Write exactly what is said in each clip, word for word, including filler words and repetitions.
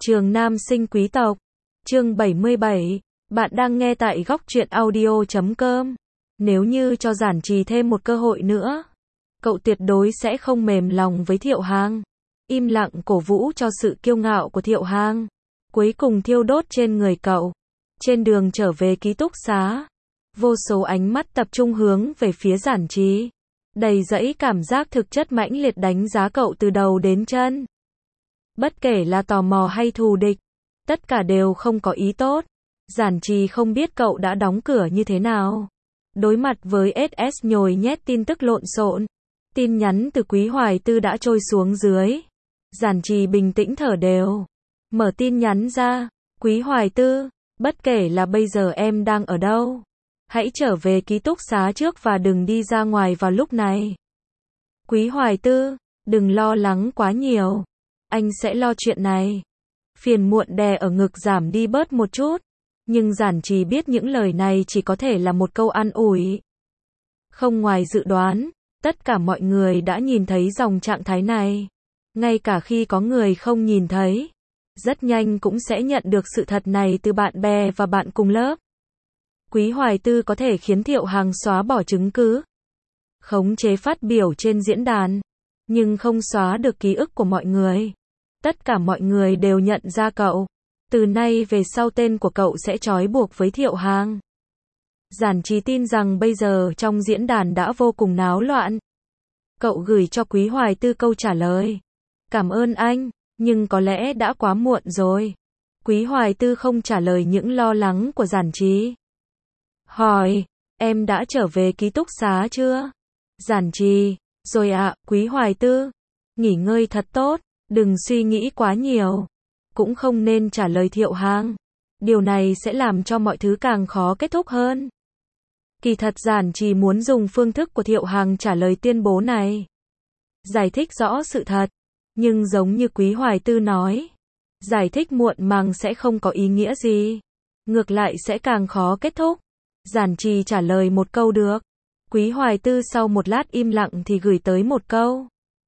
Trường nam sinh quý tộc. Chương bảy mươi bảy. Bạn đang nghe tại góc truyện audio chấm com. Nếu như cho Giản Trì thêm một cơ hội nữa, cậu tuyệt đối sẽ không mềm lòng với Thiệu Hàng. Im lặng cổ vũ cho sự kiêu ngạo của Thiệu Hàng, cuối cùng thiêu đốt trên người cậu. Trên đường trở về ký túc xá, vô số ánh mắt tập trung hướng về phía Giản Trì, đầy dẫy cảm giác thực chất mãnh liệt đánh giá cậu từ đầu đến chân. Bất kể là tò mò hay thù địch, tất cả đều không có ý tốt. Giản Trì không biết cậu đã đóng cửa như thế nào. Đối mặt với ét ét nhồi nhét tin tức lộn xộn, tin nhắn từ Quý Hoài Tư đã trôi xuống dưới. Giản Trì bình tĩnh thở đều. Mở tin nhắn ra. Quý Hoài Tư, bất kể là bây giờ em đang ở đâu, hãy trở về ký túc xá trước và đừng đi ra ngoài vào lúc này. Quý Hoài Tư, đừng lo lắng quá nhiều. Anh sẽ lo chuyện này. Phiền muộn đè ở ngực giảm đi bớt một chút. Nhưng Giản Trì biết những lời này chỉ có thể là một câu an ủi. Không ngoài dự đoán, tất cả mọi người đã nhìn thấy dòng trạng thái này. Ngay cả khi có người không nhìn thấy, rất nhanh cũng sẽ nhận được sự thật này từ bạn bè và bạn cùng lớp. Quý Hoài Tư có thể khiến Thiệu Hàng xóa bỏ chứng cứ, khống chế phát biểu trên diễn đàn, nhưng không xóa được ký ức của mọi người. Tất cả mọi người đều nhận ra cậu. Từ nay về sau tên của cậu sẽ trói buộc với Thiệu Hàng. Giản Trì tin rằng bây giờ trong diễn đàn đã vô cùng náo loạn. Cậu gửi cho Quý Hoài Tư câu trả lời. Cảm ơn anh, nhưng có lẽ đã quá muộn rồi. Quý Hoài Tư không trả lời những lo lắng của Giản Trì. Hỏi, em đã trở về ký túc xá chưa? Giản Trì, rồi ạ, Quý Hoài Tư. Nghỉ ngơi thật tốt, đừng suy nghĩ quá nhiều. Cũng không nên trả lời Thiệu Hàng. Điều này sẽ làm cho mọi thứ càng khó kết thúc hơn. Kỳ thật Giản Trì muốn dùng phương thức của Thiệu Hàng trả lời tuyên bố này. Giải thích rõ sự thật. Nhưng giống như Quý Hoài Tư nói, giải thích muộn màng sẽ không có ý nghĩa gì. Ngược lại sẽ càng khó kết thúc. Giản Trì trả lời một câu được. Quý Hoài Tư sau một lát im lặng thì gửi tới một câu.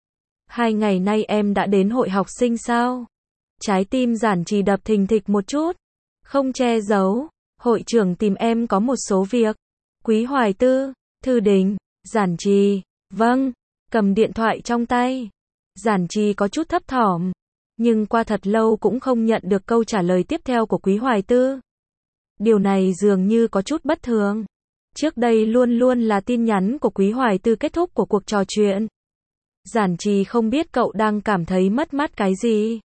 Hai ngày nay em đã đến hội học sinh sao? Trái tim Giản Trì đập thình thịch một chút. Không che giấu, hội trưởng tìm em có một số việc. Quý Hoài Tư, Thư Đình, Giản Trì, vâng, cầm điện thoại trong tay. Giản Trì có chút thấp thỏm, nhưng qua thật lâu cũng không nhận được câu trả lời tiếp theo của Quý Hoài Tư. Điều này dường như có chút bất thường. Trước đây luôn luôn là tin nhắn của Quý Hoài Tư kết thúc của cuộc trò chuyện. Giản Trì không biết cậu đang cảm thấy mất mát cái gì.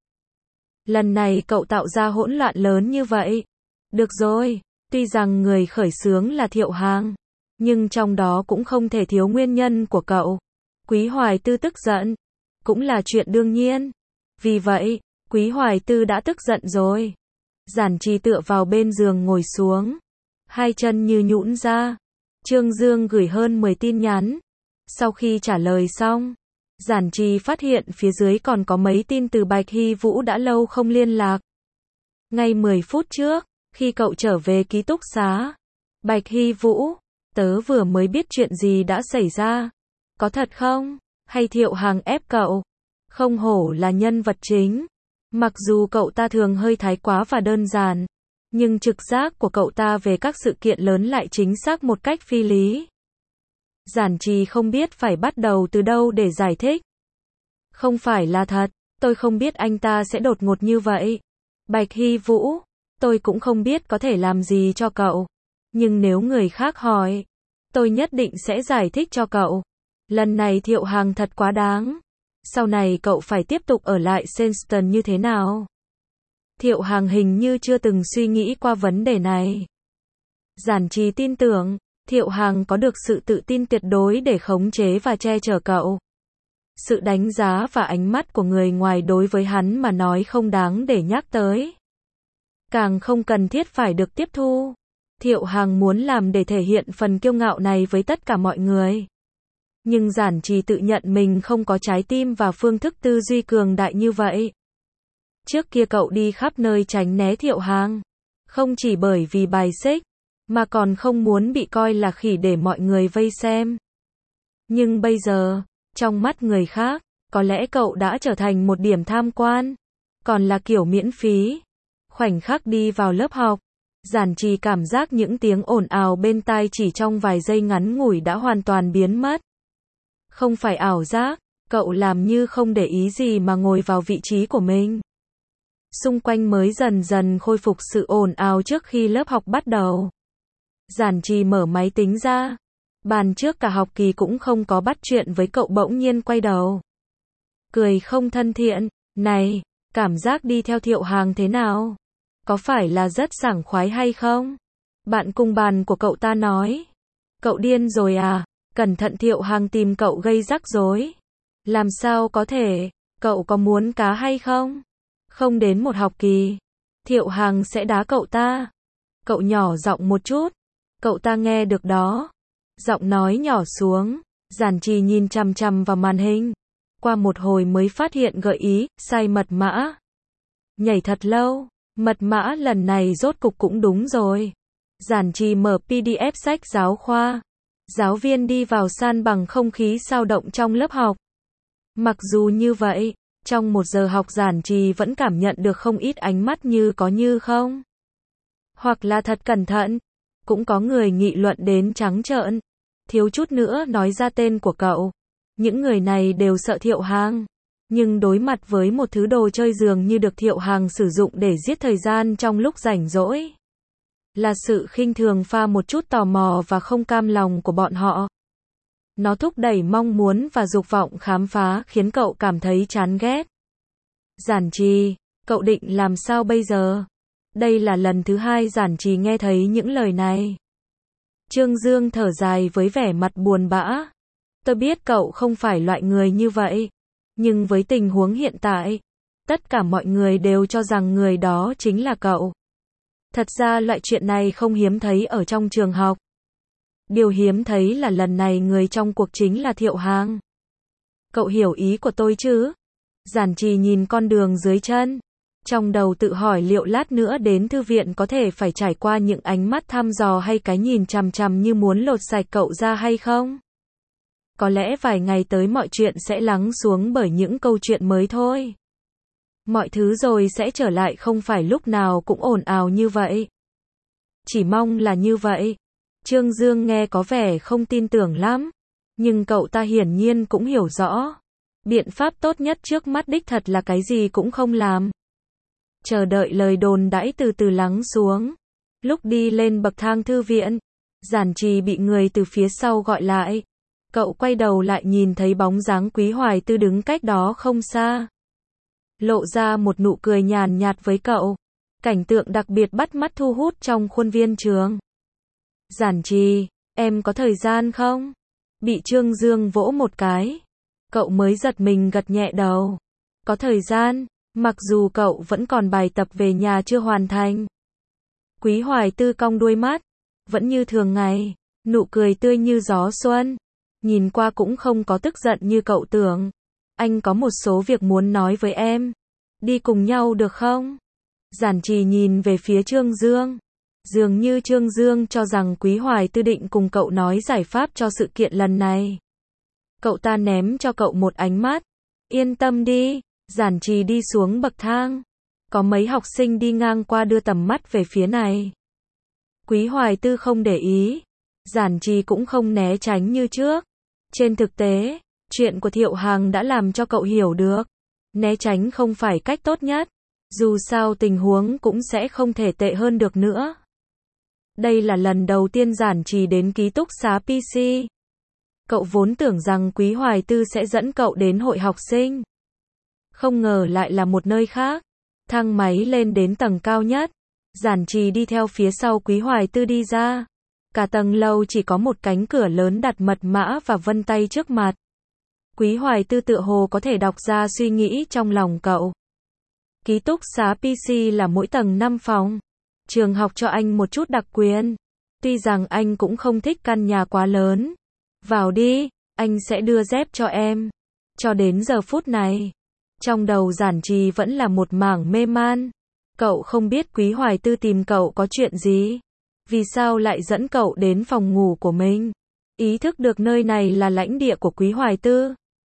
Lần này cậu tạo ra hỗn loạn lớn như vậy. Được rồi, tuy rằng người khởi xướng là Thiệu Hàng, nhưng trong đó cũng không thể thiếu nguyên nhân của cậu. Quý Hoài Tư tức giận, cũng là chuyện đương nhiên. Vì vậy, Quý Hoài Tư đã tức giận rồi. Giản Trì tựa vào bên giường ngồi xuống, hai chân như nhũn ra. Trương Dương gửi hơn mười tin nhắn. Sau khi trả lời xong, Giản Trì phát hiện phía dưới còn có mấy tin từ Bạch Hy Vũ đã lâu không liên lạc. Ngay mười phút trước, khi cậu trở về ký túc xá, Bạch Hy Vũ, tớ vừa mới biết chuyện gì đã xảy ra. Có thật không? Hay Thiệu Hàng ép cậu? Không hổ là nhân vật chính. Mặc dù cậu ta thường hơi thái quá và đơn giản, nhưng trực giác của cậu ta về các sự kiện lớn lại chính xác một cách phi lý. Giản Trì không biết phải bắt đầu từ đâu để giải thích. Không phải là thật, tôi không biết anh ta sẽ đột ngột như vậy. Bạch Hy Vũ, tôi cũng không biết có thể làm gì cho cậu. Nhưng nếu người khác hỏi, tôi nhất định sẽ giải thích cho cậu. Lần này Thiệu Hàng thật quá đáng. Sau này cậu phải tiếp tục ở lại Senston như thế nào? Thiệu Hàng hình như chưa từng suy nghĩ qua vấn đề này. Giản Trì tin tưởng Thiệu Hàng có được sự tự tin tuyệt đối để khống chế và che chở cậu. Sự đánh giá và ánh mắt của người ngoài đối với hắn mà nói không đáng để nhắc tới. Càng không cần thiết phải được tiếp thu. Thiệu Hàng muốn làm để thể hiện phần kiêu ngạo này với tất cả mọi người. Nhưng Giản Trì tự nhận mình không có trái tim và phương thức tư duy cường đại như vậy. Trước kia cậu đi khắp nơi tránh né Thiệu Hàng. Không chỉ bởi vì bài xích, mà còn không muốn bị coi là khỉ để mọi người vây xem. Nhưng bây giờ, trong mắt người khác, có lẽ cậu đã trở thành một điểm tham quan. còn là kiểu miễn phí. Khoảnh khắc đi vào lớp học, Giản Trì cảm giác những tiếng ồn ào bên tai chỉ trong vài giây ngắn ngủi đã hoàn toàn biến mất. Không phải ảo giác, cậu làm như không để ý gì mà ngồi vào vị trí của mình. Xung quanh mới dần dần khôi phục sự ồn ào trước khi lớp học bắt đầu. Giản Trì mở máy tính ra. Bàn trước cả học kỳ cũng không có bắt chuyện với cậu, bỗng nhiên quay đầu. Cười không thân thiện, này, cảm giác đi theo Thiệu Hàng thế nào? Có phải là rất sảng khoái hay không? Bạn cùng bàn của cậu ta nói. Cậu điên rồi à? Cẩn thận Thiệu Hàng tìm cậu gây rắc rối. Làm sao có thể? Cậu có muốn cá hay không? Không đến một học kỳ, Thiệu Hàng sẽ đá cậu ta. Cậu nhỏ giọng một chút. Cậu ta nghe được đó. Giọng nói nhỏ xuống. Giản Trì nhìn chằm chằm vào màn hình. Qua một hồi mới phát hiện gợi ý, sai mật mã. Nhảy thật lâu. Mật mã lần này rốt cục cũng đúng rồi. Giản Trì mở pê đê ép sách giáo khoa. Giáo viên đi vào san bằng không khí sao động trong lớp học. Mặc dù như vậy, trong một giờ học Giản Trì vẫn cảm nhận được không ít ánh mắt như có như không. Hoặc là thật cẩn thận. Cũng có người nghị luận đến trắng trợn. Thiếu chút nữa nói ra tên của cậu. Những người này đều sợ Thiệu Hàng. Nhưng đối mặt với một thứ đồ chơi dường như được Thiệu Hàng sử dụng để giết thời gian trong lúc rảnh rỗi. Là sự khinh thường pha một chút tò mò và không cam lòng của bọn họ. Nó thúc đẩy mong muốn và dục vọng khám phá khiến cậu cảm thấy chán ghét. Giản Trì, cậu định làm sao bây giờ? Đây là lần thứ hai Giản Trì nghe thấy những lời này. Trương Dương thở dài với vẻ mặt buồn bã. Tôi biết cậu không phải loại người như vậy. Nhưng với tình huống hiện tại, tất cả mọi người đều cho rằng người đó chính là cậu. Thật ra loại chuyện này không hiếm thấy ở trong trường học. Điều hiếm thấy là lần này người trong cuộc chính là Thiệu Hàng. Cậu hiểu ý của tôi chứ? Giản Trì nhìn con đường dưới chân. Trong đầu tự hỏi liệu lát nữa đến thư viện có thể phải trải qua những ánh mắt thăm dò hay cái nhìn chằm chằm như muốn lột sạch cậu ra hay không? Có lẽ vài ngày tới mọi chuyện sẽ lắng xuống bởi những câu chuyện mới thôi. Mọi thứ rồi sẽ trở lại, không phải lúc nào cũng ồn ào như vậy. Chỉ mong là như vậy. Trương Dương nghe có vẻ không tin tưởng lắm. Nhưng cậu ta hiển nhiên cũng hiểu rõ. Biện pháp tốt nhất trước mắt đích thật là cái gì cũng không làm. Chờ đợi lời đồn đãi từ từ lắng xuống. Lúc đi lên bậc thang thư viện, Giản Trì bị người từ phía sau gọi lại. Cậu quay đầu lại nhìn thấy bóng dáng Quý Hoài Tư đứng cách đó không xa. Lộ ra một nụ cười nhàn nhạt với cậu. Cảnh tượng đặc biệt bắt mắt thu hút trong khuôn viên trường. Giản Trì, em có thời gian không? Bị Trương Dương vỗ một cái. Cậu mới giật mình gật nhẹ đầu. Có thời gian, mặc dù cậu vẫn còn bài tập về nhà chưa hoàn thành. Quý Hoài Tư cong đuôi mắt. Vẫn như thường ngày, nụ cười tươi như gió xuân. Nhìn qua cũng không có tức giận như cậu tưởng. Anh có một số việc muốn nói với em. Đi cùng nhau được không? Giản Trì nhìn về phía Trương Dương. Dường như Trương Dương cho rằng Quý Hoài Tư định cùng cậu nói giải pháp cho sự kiện lần này. Cậu ta ném cho cậu một ánh mắt. Yên tâm đi. Giản Trì đi xuống bậc thang. Có mấy học sinh đi ngang qua đưa tầm mắt về phía này. Quý Hoài Tư không để ý. Giản Trì cũng không né tránh như trước. Trên thực tế, chuyện của Thiệu Hàng đã làm cho cậu hiểu được. Né tránh không phải cách tốt nhất. Dù sao tình huống cũng sẽ không thể tệ hơn được nữa. Đây là lần đầu tiên Giản Trì đến ký túc xá pê xê. Cậu vốn tưởng rằng Quý Hoài Tư sẽ dẫn cậu đến hội học sinh. Không ngờ lại là một nơi khác. Thang máy lên đến tầng cao nhất. Giản Trì đi theo phía sau Quý Hoài Tư đi ra. Cả tầng lầu chỉ có một cánh cửa lớn đặt mật mã và vân tay trước mặt. Quý Hoài Tư tựa hồ có thể đọc ra suy nghĩ trong lòng cậu. Ký túc xá pê xê là mỗi tầng năm phòng. Trường học cho anh một chút đặc quyền. Tuy rằng anh cũng không thích căn nhà quá lớn. Vào đi, anh sẽ đưa dép cho em. Cho đến giờ phút này, trong đầu Giản Trì vẫn là một mảng mê man. Cậu không biết Quý Hoài Tư tìm cậu có chuyện gì. Vì sao lại dẫn cậu đến phòng ngủ của mình? Ý thức được nơi này là lãnh địa của Quý Hoài Tư.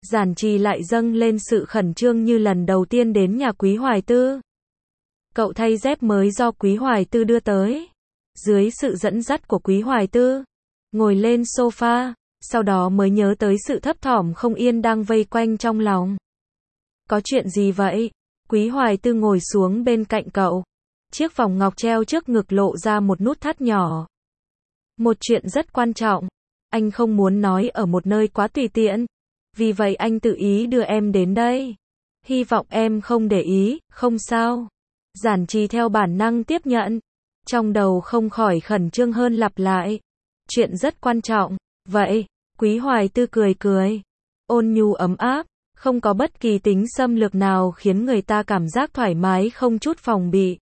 Giản Trì lại dâng lên sự khẩn trương như lần đầu tiên đến nhà Quý Hoài Tư. Cậu thay dép mới do Quý Hoài Tư đưa tới. Dưới sự dẫn dắt của Quý Hoài Tư, ngồi lên sofa, sau đó mới nhớ tới sự thấp thỏm không yên đang vây quanh trong lòng. Có chuyện gì vậy? Quý Hoài Tư ngồi xuống bên cạnh cậu. Chiếc vòng ngọc treo trước ngực lộ ra một nút thắt nhỏ. Một chuyện rất quan trọng. Anh không muốn nói ở một nơi quá tùy tiện. Vì vậy anh tự ý đưa em đến đây. Hy vọng em không để ý, không sao. Giản Trì theo bản năng tiếp nhận. Trong đầu không khỏi khẩn trương hơn lặp lại. Chuyện rất quan trọng. Vậy, Quý Hoài Tư cười cười. Ôn nhu ấm áp, không có bất kỳ tính xâm lược nào khiến người ta cảm giác thoải mái không chút phòng bị.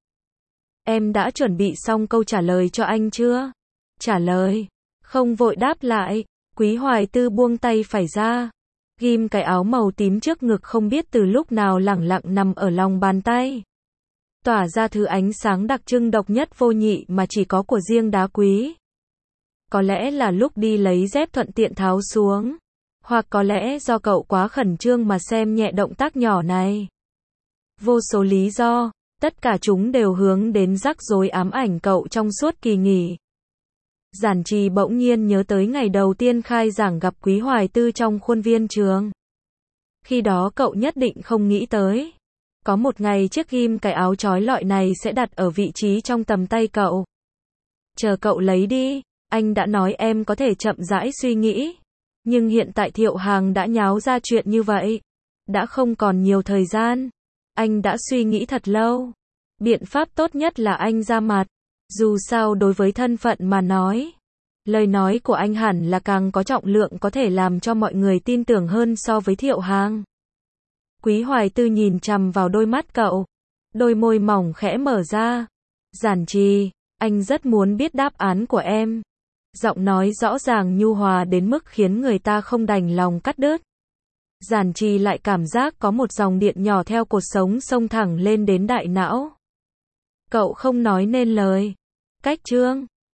Em đã chuẩn bị xong câu trả lời cho anh chưa? Trả lời. Không vội đáp lại. Quý Hoài Tư buông tay phải ra. Ghim cái áo màu tím trước ngực không biết từ lúc nào lẳng lặng nằm ở lòng bàn tay. Tỏa ra thứ ánh sáng đặc trưng độc nhất vô nhị mà chỉ có của riêng đá quý. Có lẽ là lúc đi lấy dép thuận tiện tháo xuống. Hoặc có lẽ do cậu quá khẩn trương mà xem nhẹ động tác nhỏ này. Vô số lý do, tất cả chúng đều hướng đến rắc rối ám ảnh cậu trong suốt kỳ nghỉ. Giản Trì bỗng nhiên nhớ tới ngày đầu tiên khai giảng gặp Quý Hoài Tư trong khuôn viên trường. Khi đó cậu nhất định không nghĩ tới. Có một ngày chiếc ghim cái áo trói lọi này sẽ đặt ở vị trí trong tầm tay cậu. Chờ cậu lấy đi, anh đã nói em có thể chậm rãi suy nghĩ. Nhưng hiện tại Thiệu Hàng đã nháo ra chuyện như vậy. Đã không còn nhiều thời gian. Anh đã suy nghĩ thật lâu. Biện pháp tốt nhất là anh ra mặt. Dù sao đối với thân phận mà nói. Lời nói của anh hẳn là càng có trọng lượng có thể làm cho mọi người tin tưởng hơn so với Thiệu Hàng. Quý Hoài Tư nhìn chằm vào đôi mắt cậu. Đôi môi mỏng khẽ mở ra. Giản Trì, anh rất muốn biết đáp án của em. Giọng nói rõ ràng nhu hòa đến mức khiến người ta không đành lòng cắt đứt. Giản Trì lại cảm giác có một dòng điện nhỏ theo cột sống xông thẳng lên đến đại não. Cậu không nói nên lời. Cách chương